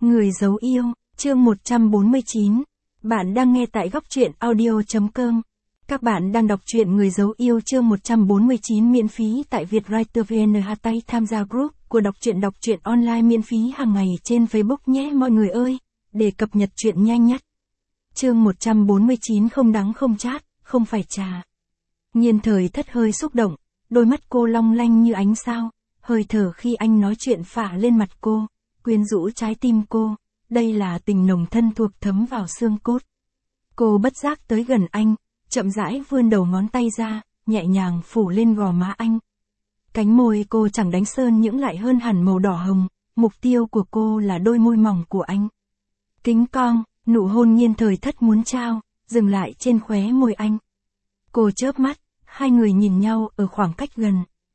Người giấu yêu, chương 149. Bạn đang nghe tại góc truyện audio.com. Các bạn đang đọc truyện Người giấu yêu chương 149 miễn phí tại Vietwriter VN. Hãy tham gia group của đọc truyện online miễn phí hàng ngày trên Facebook nhé mọi người ơi, để cập nhật truyện nhanh nhất. Chương 149 không đắng không chát, không phải trà. Nhiên Thời Thất hơi xúc động, đôi mắt cô long lanh như ánh sao, hơi thở khi anh nói chuyện phả lên mặt cô, quyến rũ trái tim cô, đây là tình nồng thân thuộc thấm vào xương cốt. Cô bất giác tới gần anh, chậm rãi vươn đầu ngón tay ra, nhẹ nhàng phủ lên gò má anh. Cánh môi cô chẳng đánh sơn những lại hơn hẳn màu đỏ hồng, mục tiêu của cô là đôi môi mỏng của anh. Kính cong, nụ hôn Nhiên Thời Thất muốn trao, dừng lại trên khóe môi anh. Cô chớp mắt, hai người nhìn nhau ở khoảng cách gần.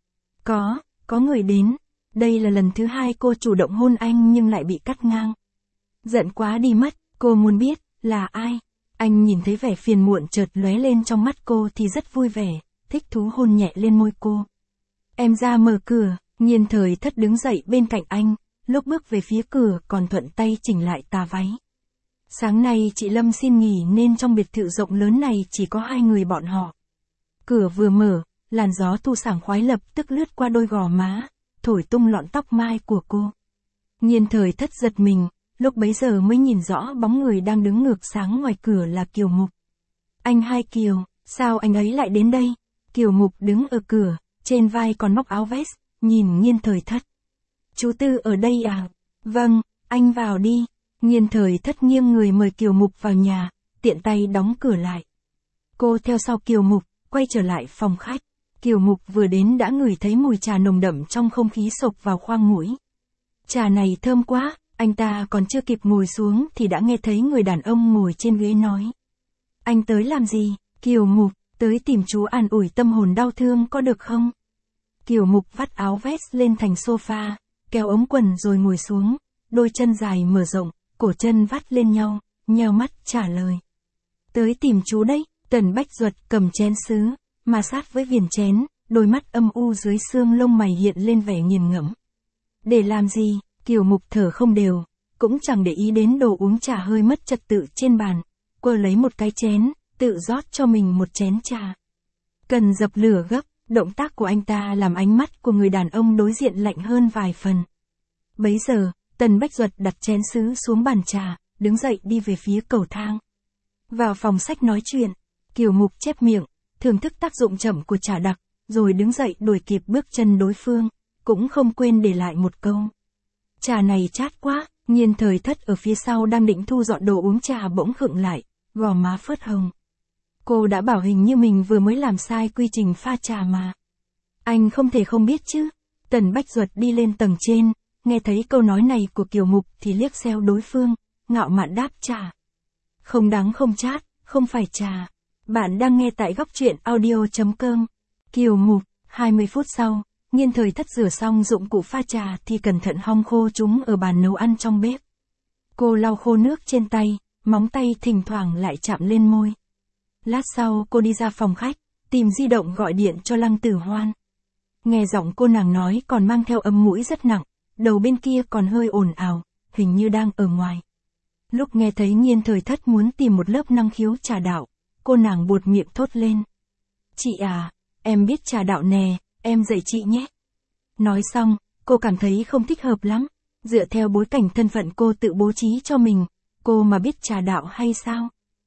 Có người đến. Đây là lần thứ hai cô chủ động hôn anh nhưng lại bị cắt ngang. Giận quá đi mất, cô muốn biết, là ai? Anh nhìn thấy vẻ phiền muộn chợt lóe lên trong mắt cô thì rất vui vẻ, thích thú hôn nhẹ lên môi cô. Em ra mở cửa, Nhiên Thời Thất đứng dậy bên cạnh anh, lúc bước về phía cửa còn thuận tay chỉnh lại tà váy. Sáng nay chị Lâm xin nghỉ nên trong biệt thự rộng lớn này chỉ có hai người bọn họ. Cửa vừa mở, làn gió thu sảng khoái lập tức lướt qua đôi gò má, thổi tung lọn tóc mai của cô. Nhiên Thời Thất giật mình, lúc bấy giờ mới nhìn rõ bóng người đang đứng ngược sáng ngoài cửa là Kiều Mục. Anh hai Kiều, sao anh ấy lại đến đây? Kiều Mục đứng ở cửa, trên vai còn móc áo vest, nhìn Nhiên Thời Thất. Chú Tư ở đây à? Vâng, anh vào đi. Nhiên Thời Thất nghiêng người mời Kiều Mục vào nhà, tiện tay đóng cửa lại. Cô theo sau Kiều Mục, quay trở lại phòng khách. Kiều Mục vừa đến đã ngửi thấy mùi trà nồng đậm trong không khí xộc vào khoang mũi. Trà này thơm quá, anh ta còn chưa kịp ngồi xuống thì đã nghe thấy người đàn ông ngồi trên ghế nói. Anh tới làm gì? Kiều Mục, tới tìm chú an ủi tâm hồn đau thương có được không? Kiều Mục vắt áo vest lên thành sofa, kéo ống quần rồi ngồi xuống, đôi chân dài mở rộng, cổ chân vắt lên nhau, nheo mắt trả lời. Tới tìm chú đấy. Tần Bách Duật cầm chén sứ, ma sát với viền chén, đôi mắt âm u dưới xương lông mày hiện lên vẻ nghiền ngẫm. Để làm gì? Kiều Mục thở không đều, cũng chẳng để ý đến đồ uống trà hơi mất trật tự trên bàn, quơ lấy một cái chén, tự rót cho mình một chén trà. Cần dập lửa gấp, động tác của anh ta làm ánh mắt của người đàn ông đối diện lạnh hơn vài phần. Bấy giờ, Tần Bách Duật đặt chén sứ xuống bàn trà, đứng dậy đi về phía cầu thang. Vào phòng sách nói chuyện. Kiều Mục chép miệng, thưởng thức tác dụng chậm của trà đặc, rồi đứng dậy đuổi kịp bước chân đối phương, cũng không quên để lại một câu. Trà này chát quá. Nhiên Thời Thất ở phía sau đang định thu dọn đồ uống trà bỗng khựng lại, gò má phớt hồng. Cô đã bảo hình như mình vừa mới làm sai quy trình pha trà mà. Anh không thể không biết chứ. Tần Bách Duật đi lên tầng trên, nghe thấy câu nói này của Kiều Mục thì liếc xéo đối phương, ngạo mạn đáp trà. Không đắng không chát, không phải trà. Bạn đang nghe tại góc truyện audio.com. Kiều Mục, 20 phút sau, Nhiên Thời Thất rửa xong dụng cụ pha trà thì cẩn thận hong khô chúng ở bàn nấu ăn trong bếp. Cô lau khô nước trên tay, móng tay thỉnh thoảng lại chạm lên môi. Lát sau cô đi ra phòng khách, tìm di động gọi điện cho Lăng Tử Hoan. Nghe giọng cô nàng nói còn mang theo âm mũi rất nặng, đầu bên kia còn hơi ồn ào, hình như đang ở ngoài. Lúc nghe thấy Nhiên Thời Thất muốn tìm một lớp năng khiếu trà đạo, cô nàng buột miệng thốt lên. Chị à, em biết trà đạo nè, em dạy chị nhé. Nói xong, cô cảm thấy không thích hợp lắm. Dựa theo bối cảnh thân phận cô tự bố trí cho mình, cô mà biết trà đạo hay sao?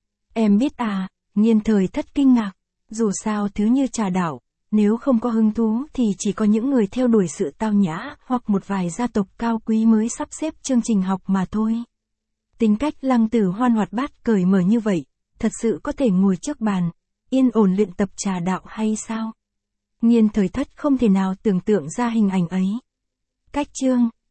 Em biết à, Nhiên Thời Thất kinh ngạc. Dù sao thứ như trà đạo, nếu không có hứng thú thì chỉ có những người theo đuổi sự tao nhã hoặc một vài gia tộc cao quý mới sắp xếp chương trình học mà thôi. Tính cách Lăng Tử Hoan hoạt bát cởi mở như vậy, thật sự có thể ngồi trước bàn, yên ổn luyện tập trà đạo hay sao? Nhiên Thời Thất không thể nào tưởng tượng ra hình ảnh ấy. Cách chương,